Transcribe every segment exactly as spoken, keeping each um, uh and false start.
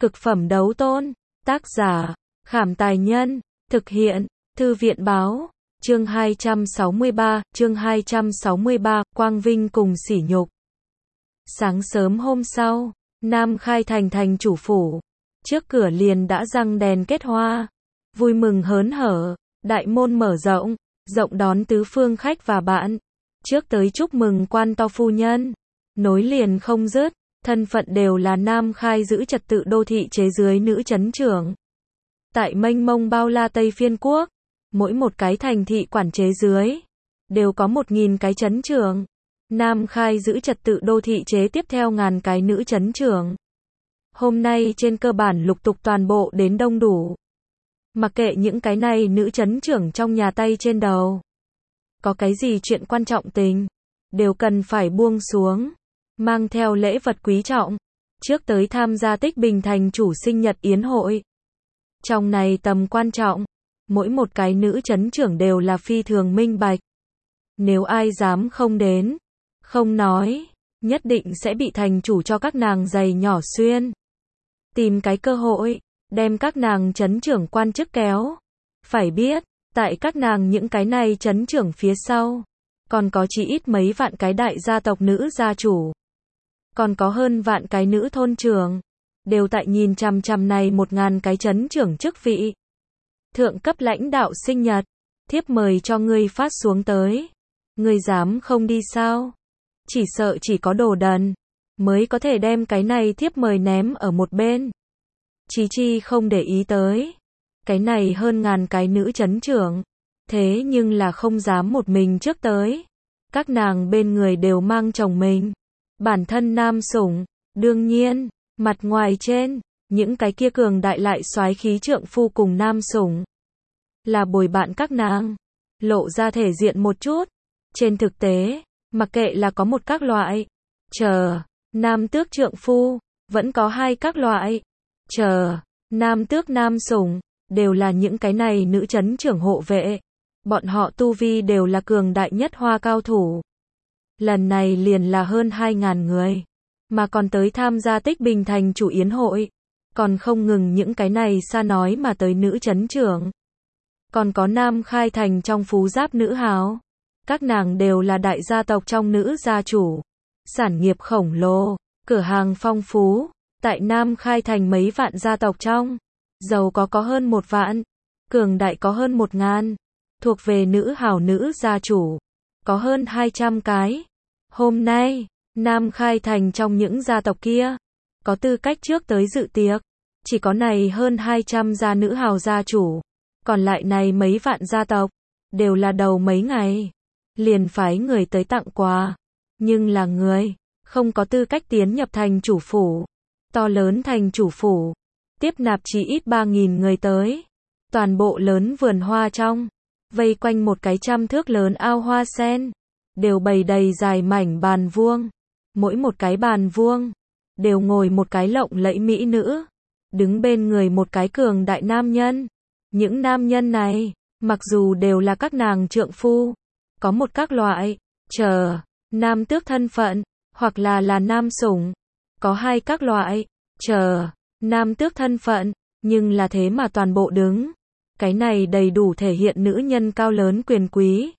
Cực phẩm đấu tôn. Tác giả, Khảm Tài Nhân. Thực hiện, Thư viện Báo. Chương hai trăm sáu mươi ba, chương hai trăm sáu mươi ba, Quang Vinh cùng sỉ nhục. Sáng sớm hôm sau, Nam Khai Thành thành chủ phủ. Trước cửa liền đã răng đèn kết hoa. Vui mừng hớn hở, đại môn mở rộng, rộng đón tứ phương khách và bạn. Trước tới chúc mừng quan to phu nhân. Nối liền không dứt, thân phận đều là Nam Khai giữ trật tự đô thị chế dưới nữ chấn trưởng. Tại mênh mông bao la Tây Phiên Quốc, mỗi một cái thành thị quản chế dưới, đều có một nghìn cái chấn trưởng. Nam Khai giữ trật tự đô thị chế tiếp theo ngàn cái nữ chấn trưởng. Hôm nay trên cơ bản lục tục toàn bộ đến đông đủ. Mặc kệ những cái này nữ chấn trưởng trong nhà tay trên đầu. Có cái gì chuyện quan trọng tình, đều cần phải buông xuống. Mang theo lễ vật quý trọng. Trước tới tham gia Tích Bình thành chủ sinh nhật yến hội. Trong này tầm quan trọng, mỗi một cái nữ chấn trưởng đều là phi thường minh bạch. Nếu ai dám không đến, không nói, nhất định sẽ bị thành chủ cho các nàng giày nhỏ xuyên. Tìm cái cơ hội, đem các nàng chấn trưởng quan chức kéo. Phải biết, tại các nàng những cái này chấn trưởng phía sau, còn có chỉ ít mấy vạn cái đại gia tộc nữ gia chủ. Còn có hơn vạn cái nữ thôn trưởng, đều tại nhìn chằm chằm này một ngàn cái chấn trưởng chức vị. Thượng cấp lãnh đạo sinh nhật, thiếp mời cho ngươi phát xuống tới. Ngươi dám không đi sao? Chỉ sợ chỉ có đồ đần mới có thể đem cái này thiếp mời ném ở một bên. Chí chi không để ý tới. Cái này hơn ngàn cái nữ chấn trưởng, thế nhưng là không dám một mình trước tới. Các nàng bên người đều mang chồng mình. Bản thân nam sủng, đương nhiên, mặt ngoài trên, những cái kia cường đại lại soái khí trượng phu cùng nam sủng. Là bồi bạn các nàng, lộ ra thể diện một chút. Trên thực tế, mặc kệ là có một các loại, chờ, nam tước trượng phu, vẫn có hai các loại, chờ, nam tước nam sủng, đều là những cái này nữ chấn trưởng hộ vệ. Bọn họ tu vi đều là cường đại nhất hoa cao thủ. Lần này liền là hơn hai ngàn người, mà còn tới tham gia Tích Bình thành chủ yến hội. Còn không ngừng những cái này xa nói mà tới nữ chấn trưởng. Còn có Nam Khai Thành trong phú giáp nữ hào. Các nàng đều là đại gia tộc trong nữ gia chủ. Sản nghiệp khổng lồ, cửa hàng phong phú. Tại Nam Khai Thành mấy vạn gia tộc trong, giàu có có hơn một vạn, cường đại có hơn một ngàn. Thuộc về nữ hào nữ gia chủ, có hơn hai trăm cái. Hôm nay, Nam Khai Thành trong những gia tộc kia, có tư cách trước tới dự tiệc. Chỉ có này hơn hai trăm gia nữ hào gia chủ. Còn lại này mấy vạn gia tộc, đều là đầu mấy ngày. Liền phái người tới tặng quà. Nhưng là người, không có tư cách tiến nhập thành chủ phủ. To lớn thành chủ phủ, tiếp nạp chỉ ít ba nghìn người tới. Toàn bộ lớn vườn hoa trong, vây quanh một cái trăm thước lớn ao hoa sen. Đều bày đầy dài mảnh bàn vuông. Mỗi một cái bàn vuông, đều ngồi một cái lộng lẫy mỹ nữ. Đứng bên người một cái cường đại nam nhân. Những nam nhân này, mặc dù đều là các nàng trượng phu, có một các loại, chờ, nam tước thân phận, hoặc là là nam sủng. Có hai các loại, chờ, nam tước thân phận, nhưng là thế mà toàn bộ đứng. Cái này đầy đủ thể hiện nữ nhân cao lớn quyền quý.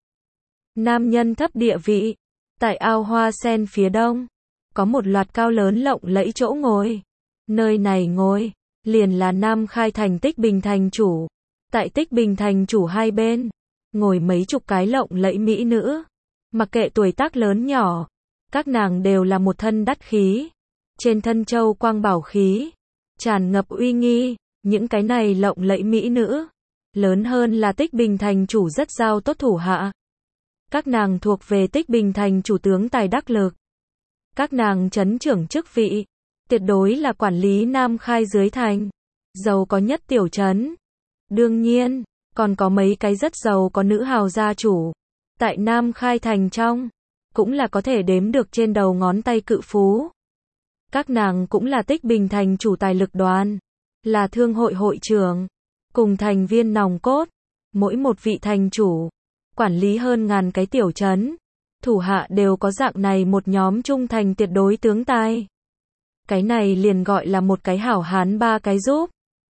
Nam nhân thấp địa vị. Tại ao hoa sen phía đông, có một loạt cao lớn lộng lẫy chỗ ngồi. Nơi này ngồi, liền là Nam Khai Thành Tích Bình thành chủ. Tại Tích Bình thành chủ hai bên, ngồi mấy chục cái lộng lẫy mỹ nữ. Mặc kệ tuổi tác lớn nhỏ, các nàng đều là một thân đắt khí. Trên thân châu quang bảo khí, tràn ngập uy nghi. Những cái này lộng lẫy mỹ nữ, lớn hơn là Tích Bình thành chủ rất giao tốt thủ hạ. Các nàng thuộc về Tích Bình thành chủ tướng tài đắc lực. Các nàng chấn trưởng chức vị, tuyệt đối là quản lý Nam Khai dưới thành, giàu có nhất tiểu trấn. Đương nhiên, còn có mấy cái rất giàu có nữ hào gia chủ. Tại Nam Khai Thành trong, cũng là có thể đếm được trên đầu ngón tay cự phú. Các nàng cũng là Tích Bình thành chủ tài lực đoàn, là thương hội hội trưởng, cùng thành viên nòng cốt. Mỗi một vị thành chủ, quản lý hơn ngàn cái tiểu trấn. Thủ hạ đều có dạng này một nhóm trung thành tuyệt đối tướng tài. cái này liền gọi là một cái hảo hán ba cái giúp.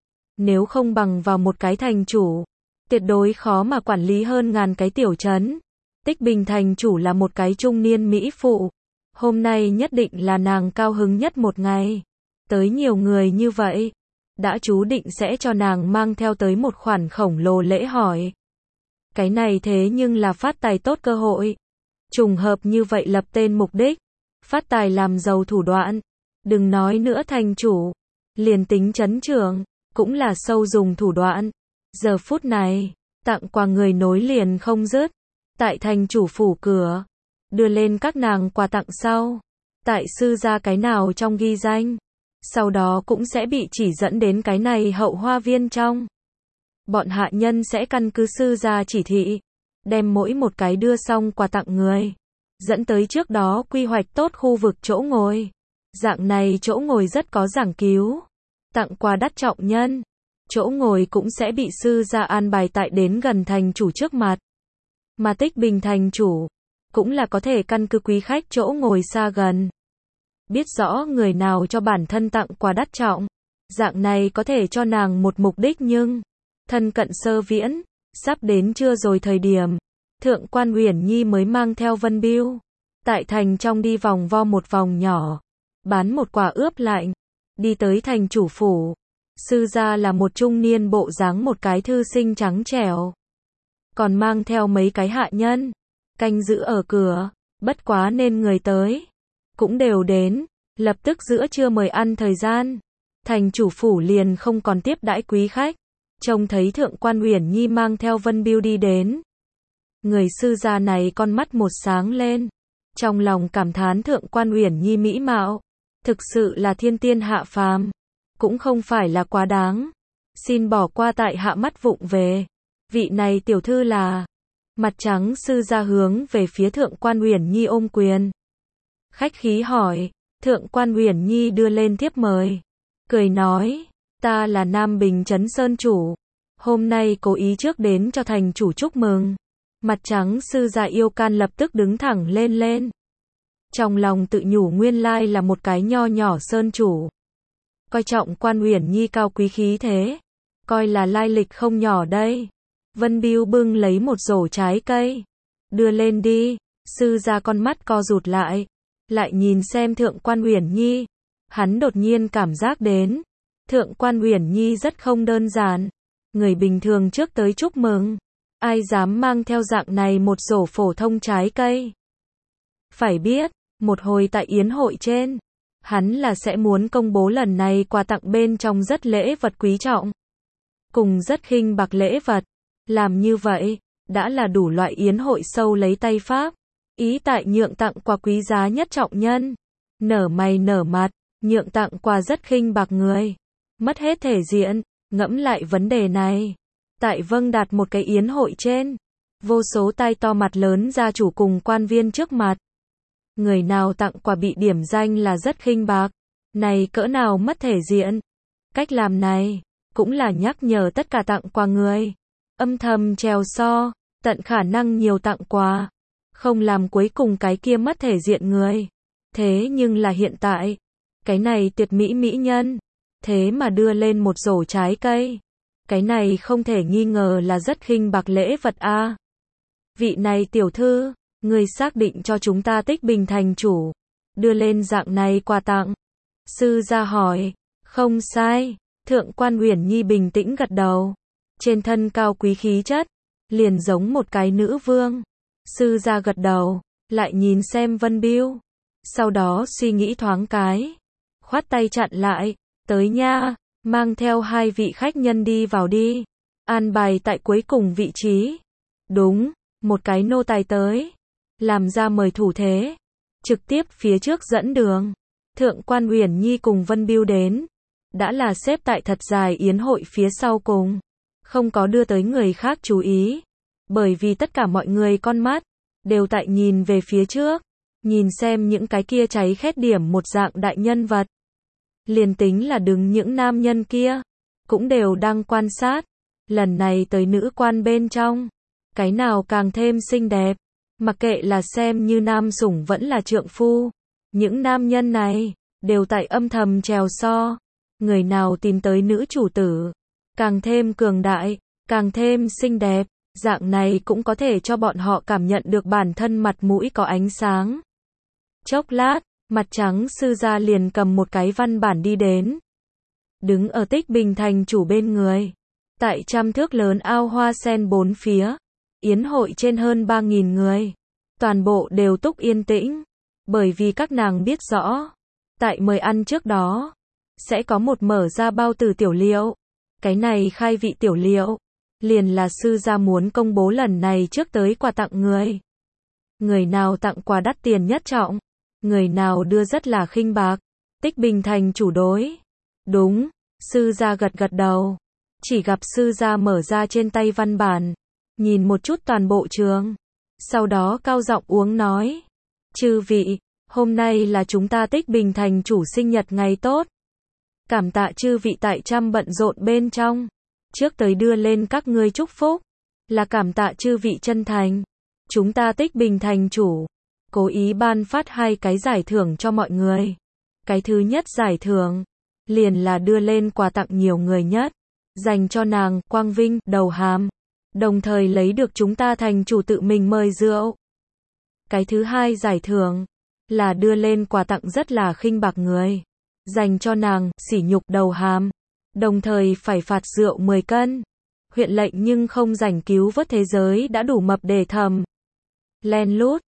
Nếu không bằng vào một cái thành chủ, tuyệt đối khó mà quản lý hơn ngàn cái tiểu trấn. Tích Bình thành chủ là một cái trung niên mỹ phụ. Hôm nay nhất định là nàng cao hứng nhất một ngày. Tới nhiều người như vậy, đã chú định sẽ cho nàng mang theo tới một khoản khổng lồ lễ hỏi. Cái này thế nhưng là phát tài tốt cơ hội. Trùng hợp như vậy lập tên mục đích, phát tài làm giàu thủ đoạn. Đừng nói nữa thành chủ, liền tính trấn trưởng, cũng là sâu dùng thủ đoạn. Giờ phút này, tặng quà người nối liền không dứt. Tại thành chủ phủ cửa, đưa lên các nàng quà tặng sau. Tại sư gia cái nào trong ghi danh, sau đó cũng sẽ bị chỉ dẫn đến cái này hậu hoa viên trong. Bọn hạ nhân sẽ căn cứ sư gia chỉ thị, đem mỗi một cái đưa xong quà tặng người, dẫn tới trước đó quy hoạch tốt khu vực chỗ ngồi. Dạng này chỗ ngồi rất có giảng cứu. Tặng quà đắt trọng nhân, chỗ ngồi cũng sẽ bị sư gia an bài tại đến gần thành chủ trước mặt. Mà Tích Bình thành chủ, cũng là có thể căn cứ quý khách chỗ ngồi xa gần. Biết rõ người nào cho bản thân tặng quà đắt trọng. Dạng này có thể cho nàng một mục đích nhưng, thân cận Sơ Viễn, sắp đến trưa rồi thời điểm. Thượng quan Uyển Nhi mới mang theo Vân Biêu. Tại thành trong đi vòng vo một vòng nhỏ. Bán một quả ướp lạnh. Đi tới thành chủ phủ. Sư gia là một trung niên bộ dáng một cái thư sinh trắng trẻo. Còn mang theo mấy cái hạ nhân. Canh giữ ở cửa. Bất quá nên người tới. Cũng đều đến. Lập tức giữa trưa mời ăn thời gian. Thành chủ phủ liền không còn tiếp đãi quý khách. Trông thấy Thượng quan Uyển Nhi mang theo Vân Biêu đi đến. Người sư gia này con mắt một sáng lên. Trong lòng cảm thán Thượng quan Uyển Nhi mỹ mạo. Thực sự là thiên tiên hạ phàm. Cũng không phải là quá đáng. Xin bỏ qua tại hạ mắt vụng về. Vị này tiểu thư là. Mặt trắng sư gia hướng về phía Thượng quan Uyển Nhi ôm quyền. Khách khí hỏi. Thượng quan Uyển Nhi đưa lên thiếp mời. Cười nói. Ta là Nam Bình Trấn Sơn chủ. Hôm nay cố ý trước đến cho thành chủ chúc mừng. Mặt trắng sư gia yêu can lập tức đứng thẳng lên lên. Trong lòng tự nhủ nguyên lai là một cái nho nhỏ sơn chủ. Coi trọng quan Uyển Nhi cao quý khí thế. Coi là lai lịch không nhỏ đây. Vân Biêu bưng lấy một rổ trái cây. Đưa lên đi. Sư gia con mắt co rụt lại. Lại nhìn xem Thượng quan Uyển Nhi. Hắn đột nhiên cảm giác đến. Thượng quan Uyển Nhi rất không đơn giản. Người bình thường trước tới chúc mừng. Ai dám mang theo dạng này một rổ phổ thông trái cây. Phải biết, một hồi tại yến hội trên, hắn là sẽ muốn công bố lần này quà tặng bên trong rất lễ vật quý trọng. Cùng rất khinh bạc lễ vật. Làm như vậy, đã là đủ loại yến hội sâu lấy tay pháp. Ý tại nhượng tặng quà quý giá nhất trọng nhân. Nở mày nở mặt, nhượng tặng quà rất khinh bạc người. Mất hết thể diện, ngẫm lại vấn đề này. Tại vâng đạt một cái yến hội trên, vô số tai to mặt lớn gia chủ cùng quan viên trước mặt. Người nào tặng quà bị điểm danh là rất khinh bạc. Này cỡ nào mất thể diện. Cách làm này, cũng là nhắc nhở tất cả tặng quà người. Âm thầm trèo so, tận khả năng nhiều tặng quà. Không làm cuối cùng cái kia mất thể diện người. Thế nhưng là hiện tại, cái này tuyệt mỹ mỹ nhân. Thế mà đưa lên một rổ trái cây. Cái này không thể nghi ngờ là rất khinh bạc lễ vật a. À. Vị này tiểu thư, người xác định cho chúng ta Tích Bình thành chủ. Đưa lên dạng này quà tặng. Sư gia hỏi. Không sai. Thượng quan Uyển Nhi bình tĩnh gật đầu. Trên thân cao quý khí chất. Liền giống một cái nữ vương. Sư gia gật đầu. Lại nhìn xem Vân Biêu. Sau đó suy nghĩ thoáng cái. Khoát tay chặn lại. Tới nha. Mang theo hai vị khách nhân đi vào đi. An bài tại cuối cùng vị trí. Đúng. Một cái nô tài tới. Làm ra mời thủ thế. Trực tiếp phía trước dẫn đường. Thượng quan Uyển Nhi cùng Vân Biêu đến. Đã là xếp tại thật dài yến hội phía sau cùng. Không có đưa tới người khác chú ý. Bởi vì tất cả mọi người con mắt. Đều tại nhìn về phía trước. Nhìn xem những cái kia cháy khét điểm một dạng đại nhân vật. Liền tính là đứng những nam nhân kia. Cũng đều đang quan sát. Lần này tới nữ quan bên trong. Cái nào càng thêm xinh đẹp. Mặc kệ là xem như nam sủng vẫn là trượng phu. Những nam nhân này. đều tại âm thầm trèo so. Người nào tìm tới nữ chủ tử, càng thêm cường đại, càng thêm xinh đẹp, dạng này cũng có thể cho bọn họ cảm nhận được bản thân mặt mũi có ánh sáng. Chốc lát, mặt trắng sư gia liền cầm một cái văn bản đi đến. Đứng ở Tích Bình thành chủ bên người. Tại trăm thước lớn ao hoa sen bốn phía. Yến hội trên hơn ba nghìn người. Toàn bộ đều túc yên tĩnh. Bởi vì các nàng biết rõ. Tại mời ăn trước đó. Sẽ có một mở ra bao tử tiểu liệu. Cái này khai vị tiểu liệu. Liền là sư gia muốn công bố lần này trước tới quà tặng người. Người nào tặng quà đắt tiền nhất trọng. Người nào đưa rất là khinh bạc. Tích Bình thành chủ đối. Đúng, sư gia gật gật đầu. Chỉ gặp sư gia mở ra trên tay văn bản. Nhìn một chút toàn bộ trường. Sau đó cao giọng uống nói. Chư vị, hôm nay là chúng ta Tích Bình thành chủ sinh nhật ngày tốt. Cảm tạ chư vị tại trăm bận rộn bên trong. Trước tới đưa lên các ngươi chúc phúc. Là cảm tạ chư vị chân thành. Chúng ta Tích Bình thành chủ. Cố ý ban phát hai cái giải thưởng cho mọi người. Cái thứ nhất giải thưởng. Liền là đưa lên quà tặng nhiều người nhất. Dành cho nàng, Quang Vinh, đầu hàm. Đồng thời lấy được chúng ta thành chủ tự mình mời rượu. Cái thứ hai giải thưởng. Là đưa lên quà tặng rất là khinh bạc người. Dành cho nàng, sỉ nhục đầu hàm. Đồng thời phải phạt rượu mười cân. Huyện lệnh nhưng không rảnh cứu vớt thế giới đã đủ mập để thầm. Len lút.